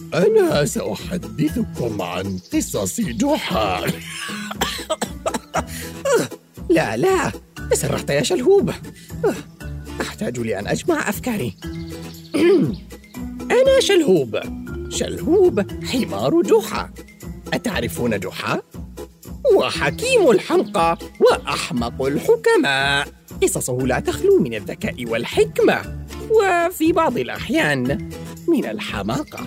أنا سأحدثكم عن قصص جحا. لا تسرحت يا شلهوب. أحتاج لأن أجمع أفكاري. أنا شلهوب حمار جحا. أتعرفون جحا؟ وحكيم الحمقى وأحمق الحكماء. قصصه لا تخلو من الذكاء والحكمة، وفي بعض الأحيان من الحماقة.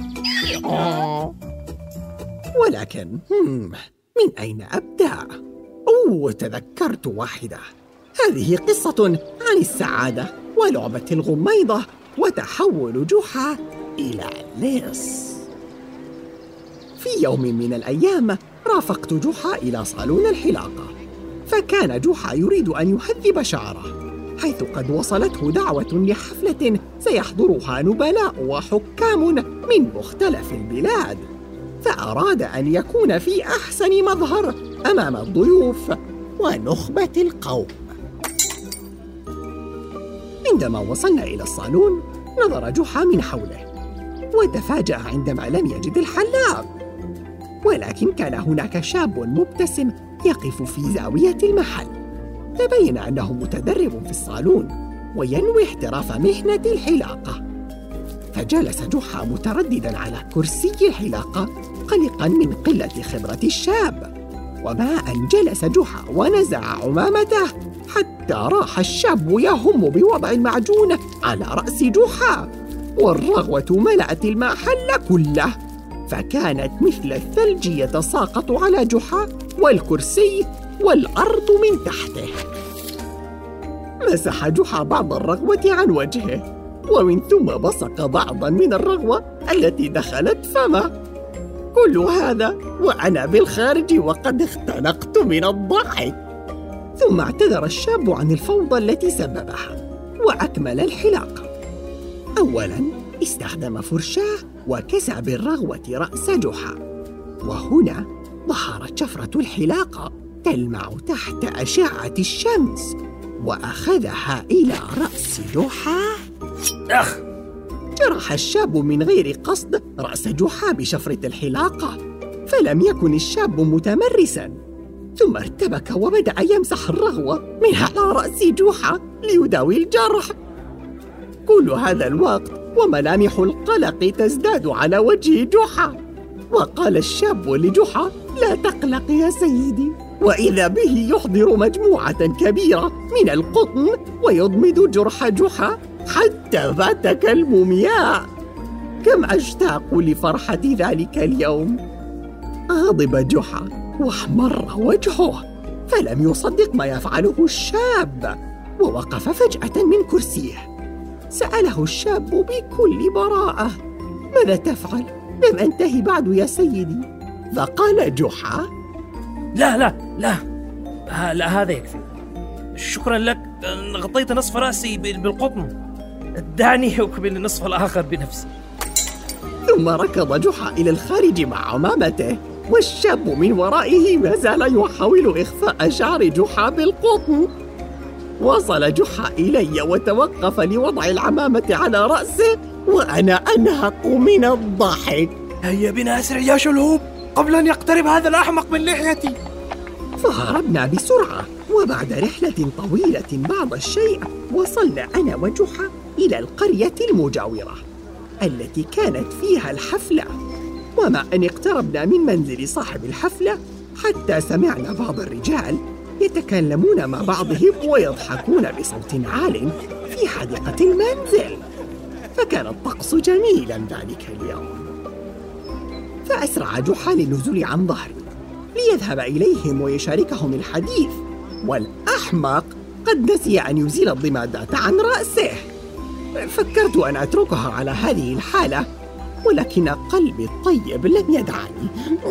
ولكن من أين أبدأ؟ تذكرت واحدة. هذه قصة عن السعادة ولعبة الغميضة وتحول جحا إلى لص. في يوم من الأيام رافقت جحا إلى صالون الحلاقة، فكان جحا يريد أن يهذب شعره، حيث قد وصلته دعوة لحفلة سيحضرها نبلاء وحكام من مختلف البلاد، فأراد أن يكون في أحسن مظهر أمام الضيوف ونخبة القوم. عندما وصلنا إلى الصالون نظر جحا من حوله وتفاجأ عندما لم يجد الحلاق، ولكن كان هناك شاب مبتسم يقف في زاوية المحل. تبين أنه متدرب في الصالون وينوي احتراف مهنة الحلاقة، فجلس جحا متردداً على كرسي الحلاقة قلقاً من قلة خبرة الشاب. وما أن جلس جحا ونزع عمامته حتى راح الشاب يهم بوضع المعجون على رأس جحا، والرغوة ملأت المحل كله، فكانت مثل الثلج يتساقط على جحا والكرسي والأرض من تحته. مسح جحا بعض الرغوة عن وجهه، ومن ثم بصق بعضاً من الرغوة التي دخلت فمه. كل هذا وأنا بالخارج وقد اختنقت من الضحك. ثم اعتذر الشاب عن الفوضى التي سببها وأكمل الحلاقة. أولاً استخدم فرشاة وكسى بالرغوة رأس جحا، وهنا ظهرت شفرة الحلاقة تلمع تحت أشعة الشمس، وأخذها إلى رأس جحا. جرح الشاب من غير قصد رأس جحا بشفرة الحلاقة، فلم يكن الشاب متمرساً، ثم ارتبك وبدأ يمسح الرغوة من على رأس جحا ليداوي الجرح. كل هذا الوقت وملامح القلق تزداد على وجه جحا، وقال الشاب لجحا: لا تقلق يا سيدي. وإذا به يحضر مجموعة كبيرة من القطن ويضمد جرح جحا حتى بات كالمومياء. كم أشتاق لفرحة ذلك اليوم. غضب جحا واحمر وجهه، فلم يصدق ما يفعله الشاب، ووقف فجأة من كرسيه. سأله الشاب بكل براءة: ماذا تفعل؟ لم أنتهي بعد يا سيدي. فقال جحا: لا هذا يكفي، شكرا لك، غطيت نصف رأسي بالقطن، دعني أكمل النصف الآخر بنفسي. ثم ركض جحا إلى الخارج مع عمامته، والشاب من ورائه ما زال يحاول إخفاء شعر جحا بالقطن. وصل جحا إلي وتوقف لوضع العمامة على رأسه، وأنا أنهق من الضحك. هيا بنا أسرع يا شلهوب قبل أن يقترب هذا الأحمق من لحيتي. فهربنا بسرعة، وبعد رحلة طويلة بعض الشيء وصلنا أنا وجحا إلى القرية المجاورة التي كانت فيها الحفلة. ومع أن اقتربنا من منزل صاحب الحفلة حتى سمعنا بعض الرجال يتكلمون مع بعضهم ويضحكون بصوت عال في حديقة المنزل، فكان الطقس جميلاً ذلك اليوم. فأسرع جحا للنزول عن ظهري ليذهب إليهم ويشاركهم الحديث، والأحمق قد نسي أن يزيل الضمادات عن رأسه. فكرت أن أتركها على هذه الحالة، ولكن قلبي الطيب لم يدعني.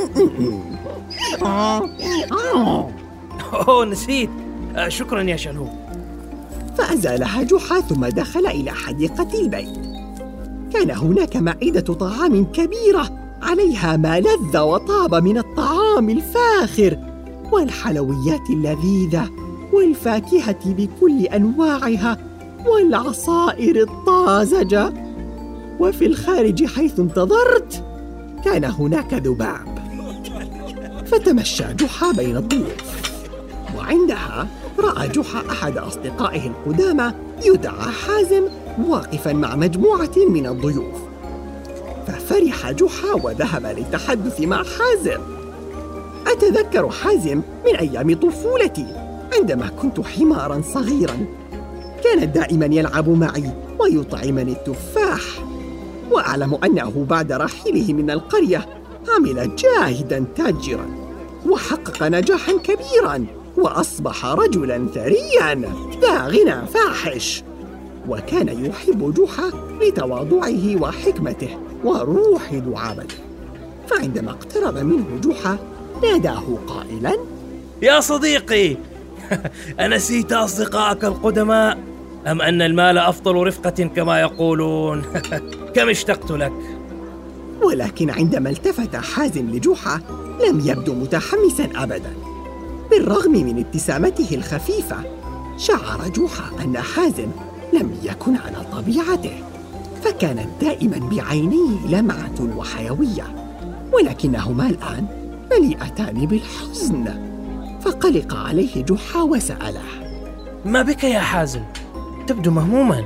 نسيت، شكرا يا شلهوب. فأزالها جحا ثم دخل إلى حديقة البيت. كان هناك مائدة طعام كبيرة عليها ما لذ وطاب من الطعام الفاخر والحلويات اللذيذة والفاكهة بكل أنواعها والعصائر الطازجة. وفي الخارج حيث انتظرت كان هناك ذباب، فتمشى جحا بين الضيوف، وعندها رأى جحا أحد أصدقائه القدامى يدعى حازم واقفاً مع مجموعة من الضيوف، ففرح جحا وذهب للتحدث مع حازم. أتذكر حازم من أيام طفولتي عندما كنت حماراً صغيراً، كان دائماً يلعب معي ويطعمني التفاح، وأعلم أنه بعد رحيله من القرية عمل جاهداً تاجراً وحقق نجاحاً كبيراً وأصبح رجلاً ثرياً ذا غنى فاحش، وكان يحب جحا لتواضعه وحكمته وروح دعابته. فعندما اقترب منه جحا ناداه قائلاً: يا صديقي، أنسيت أصدقائك القدماء؟ أم أن المال أفضل رفقة كما يقولون؟ كم اشتقت لك. ولكن عندما التفت حازم لجحا لم يبدو متحمساً أبداً، بالرغم من ابتسامته الخفيفة. شعر جحا أن حازم لم يكن على طبيعته، فكانت دائماً بعينيه لمعة وحيوية، ولكنهما الآن مليئتان بالحزن. فقلق عليه جحا وسأله: ما بك يا حازم؟ تبدو مهموماً.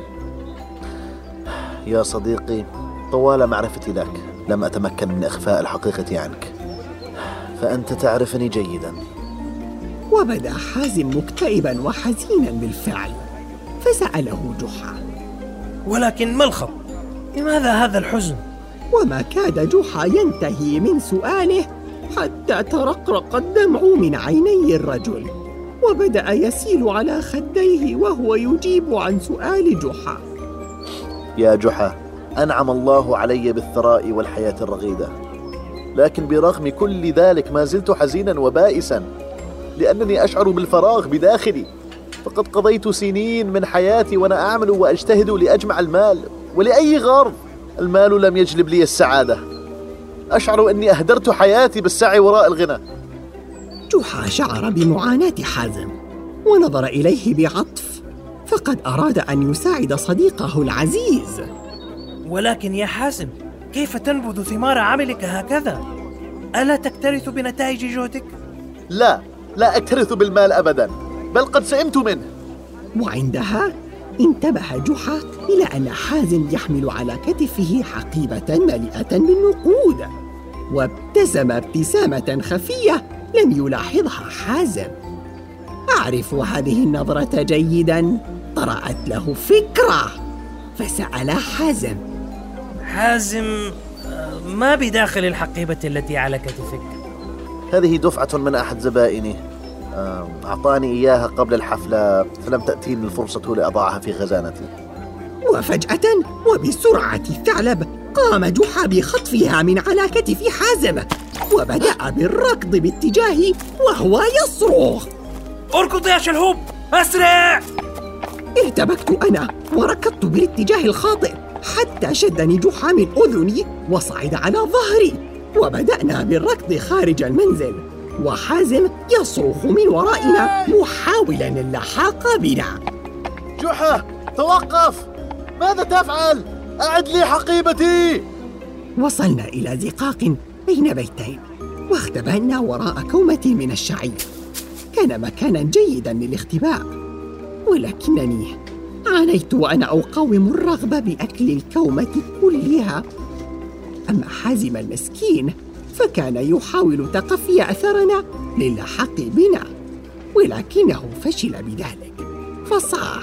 يا صديقي، طوال معرفتي لك لم أتمكن من إخفاء الحقيقة عنك، فأنت تعرفني جيداً. وبدا حازم مكتئباً وحزيناً بالفعل، فسأله جحا: ولكن ما الخط؟ لماذا هذا الحزن؟ وما كاد جحا ينتهي من سؤاله حتى ترقرق الدمع من عيني الرجل، وبدأ يسيل على خديه وهو يجيب عن سؤال جحا. يا جحا، أنعم الله علي بالثراء والحياة الرغيدة، لكن برغم كل ذلك ما زلت حزينا وبائسا، لأنني أشعر بالفراغ بداخلي. فقد قضيت سنين من حياتي وأنا أعمل وأجتهد لأجمع المال، ولأي غرض؟ المال لم يجلب لي السعادة. أشعر أني أهدرت حياتي بالسعي وراء الغنى. جحا شعر بمعاناة حازم ونظر إليه بعطف، فقد أراد أن يساعد صديقه العزيز. ولكن يا حازم، كيف تنبذ ثمار عملك هكذا؟ ألا تكترث بنتائج جهدك؟ لا أكترث بالمال أبدا، بل قد سئمت منه. وعندها انتبه جحا إلى أن حازم يحمل على كتفه حقيبة مليئة بالنقود، وابتسم ابتسامة خفية لم يلاحظها حازم. أعرف هذه النظرة جيداً، طرأت له فكرة، فسأل حازم: حازم، ما بداخل الحقيبة التي على كتفك؟ هذه دفعة من أحد زبائني، أعطاني إياها قبل الحفلة، فلم تأتيني الفرصة لأضعها في خزانتي. وفجأة وبسرعة الثعلب قام جحا بخطفها من على كتف حازم، وبدأ بالركض باتجاهه وهو يصرخ: اركض يا شلهوب، أسرع! ارتبكت أنا وركضت بالاتجاه الخاطئ حتى شدني جحا من أذني وصعد على ظهري، وبدأنا بالركض خارج المنزل، وحازم يصرخ من ورائنا محاولاً اللحاق بنا. جحا، توقف! ماذا تفعل؟ أعد لي حقيبتي! وصلنا إلى زقاق بين بيتين، واختبأنا وراء كومة من الشعير. كان مكاناً جيداً للاختباء، ولكنني عانيت وأنا أقاوم الرغبة بأكل الكومة كلها. أما حازم المسكين فكان يحاول تقفي أثرنا للحق بنا، ولكنه فشل بذلك، فصاح: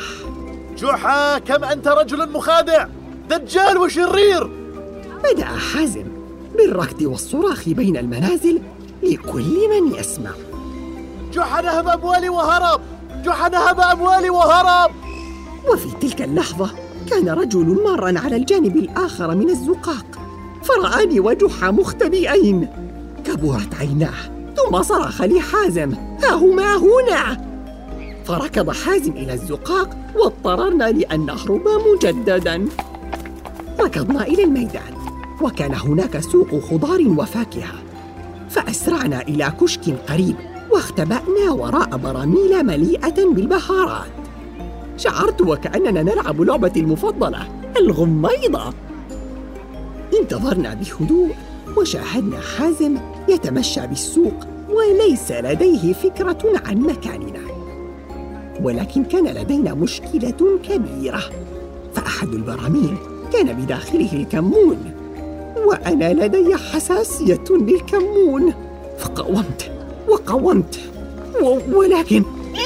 جحا، كم أنت رجل مخادع، دجال وشرير! بدأ حازم بالركض والصراخ بين المنازل لكل من يسمع: جحا نهب أموالي وهرب! جحا نهب أموالي وهرب! وفي تلك اللحظة كان رجل مارا على الجانب الآخر من الزقاق، فرآني وجحا مختبئين. كبرت عيناه ثم صرخ لحازم: ها هما هنا! فركض حازم إلى الزقاق واضطررنا لأن نهرب مجدداً. ركضنا إلى الميدان، وكان هناك سوق خضار وفاكهة، فأسرعنا إلى كشك قريب واختبأنا وراء براميل مليئة بالبهارات. شعرت وكأننا نلعب لعبتي المفضلة، الغميضة. انتظرنا بهدوء وشاهدنا حازم يتمشى بالسوق وليس لديه فكرة عن مكاننا. ولكن كان لدينا مشكلة كبيرة، فأحد البراميل كان بداخله الكمون، وأنا لدي حساسية للكمون، فقاومت ولكن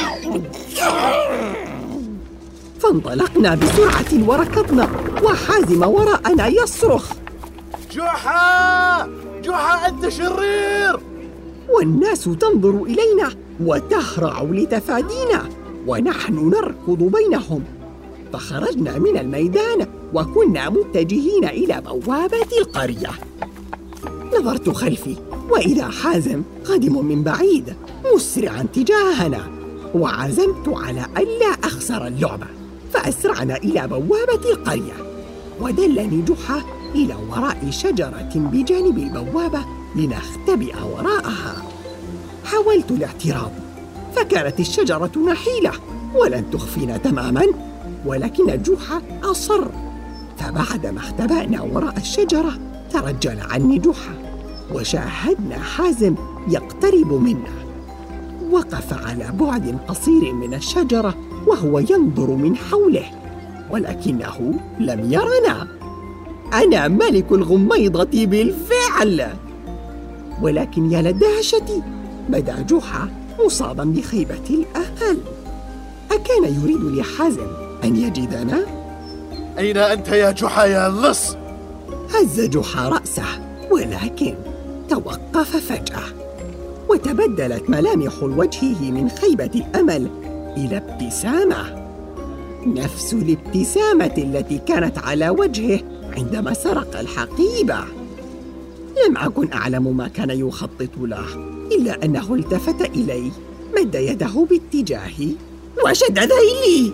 فانطلقنا بسرعة وركضنا، وحازم وراءنا يصرخ: جحا أنت شرير! والناس تنظر إلينا وتهرع لتفادينا، ونحن نركض بينهم. فخرجنا من الميدان وكنا متجهين إلى بوابة القرية. نظرت خلفي وإذا حازم قادم من بعيد مسرعا تجاهنا، وعزمت على ألا أخسر اللعبة، فأسرعنا إلى بوابة القرية. ودلني جحا إلى وراء شجرة بجانب البوابة لنختبئ وراءها. حاولت الاعتراض، فكانت الشجرة نحيلة ولن تخفينا تماما، ولكن جحا أصر. فبعدما اختبأنا وراء الشجرة ترجل عني جحا، وشاهدنا حازم يقترب منا. وقف على بعد قصير من الشجرة وهو ينظر من حوله، ولكنه لم يرنا. أنا ملك الغميضة بالفعل. ولكن يا لدهشتي، بدا جحا مصابا بخيبة الأمل. أكان يريد لحازم أن يجدنا؟ أين أنت يا جحا يا لص؟ هز جحا رأسه، ولكن توقف فجأة، وتبدلت ملامح وجهه من خيبة الأمل إلى ابتسامة، نفس الابتسامة التي كانت على وجهه عندما سرق الحقيبة. لم أكن أعلم ما كان يخطط له، إلا أنه التفت إلي، مد يده باتجاهي وشد ذيلي.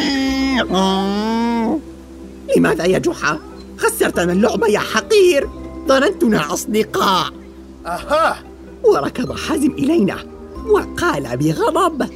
لماذا يا جحا؟ خسرتنا اللعبة يا حقير، ظننتنا أصدقاء. أها. وركض حازم إلينا وقال بغضب: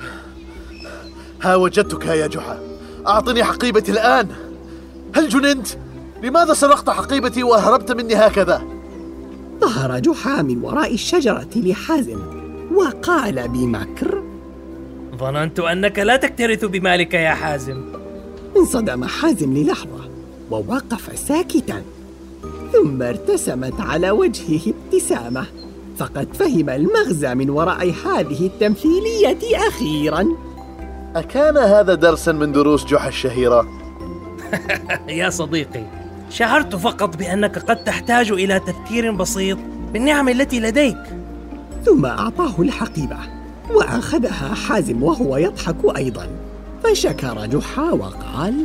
ها وجدتك يا جحا، أعطني حقيبتي الآن. هل جننت؟ لماذا سرقت حقيبتي وهربت مني هكذا؟ ظهر جحا من وراء الشجرة لحازم وقال بمكر: ظننت أنك لا تكترث بمالك يا حازم. انصدم حازم للحظة ووقف ساكتا، ثم ارتسمت على وجهه ابتسامة، فقد فهم المغزى من وراء هذه التمثيلية أخيراً. أكان هذا درساً من دروس جحا الشهيرة؟ يا صديقي، شعرت فقط بأنك قد تحتاج إلى تذكير بسيط بالنعم التي لديك. ثم أعطاه الحقيبة وأخذها حازم وهو يضحك أيضاً، فشكر جحا وقال: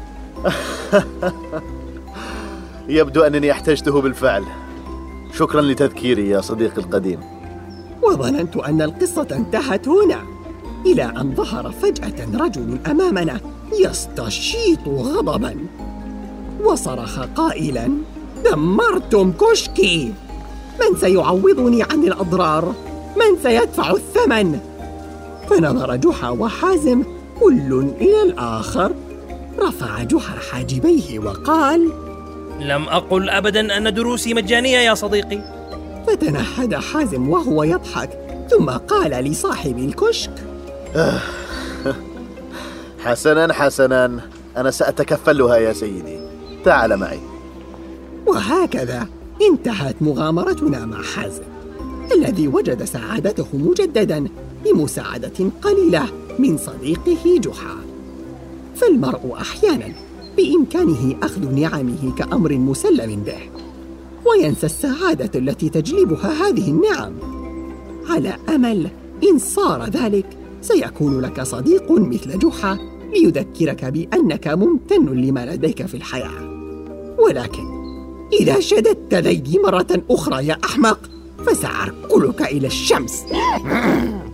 يبدو أنني احتجته بالفعل. شكراً لتذكيري يا صديقي القديم. وظننت أن القصة انتهت هنا، إلى أن ظهر فجأة رجل أمامنا يستشيط غضباً، وصرخ قائلاً: دمرتم كشكي! من سيعوضني عن الأضرار؟ من سيدفع الثمن؟ فنظر جحا وحازم كل إلى الآخر. رفع جحا حاجبيه وقال: لم أقل أبداً أن دروسي مجانية يا صديقي. فتنهد حازم وهو يضحك، ثم قال لصاحب الكشك: حسناً، أنا سأتكفلها يا سيدي، تعال معي. وهكذا انتهت مغامرتنا مع حازم، الذي وجد سعادته مجدداً بمساعدة قليلة من صديقه جحا. فالمرء أحياناً بإمكانه أخذ نعمه كأمر مسلم به، وينسى السعادة التي تجلبها هذه النعم، على أمل إن صار ذلك سيكون لك صديق مثل جحا ليذكرك بأنك ممتن لما لديك في الحياة. ولكن إذا شددت ذيلي مرة أخرى يا أحمق فسأركلك إلى الشمس.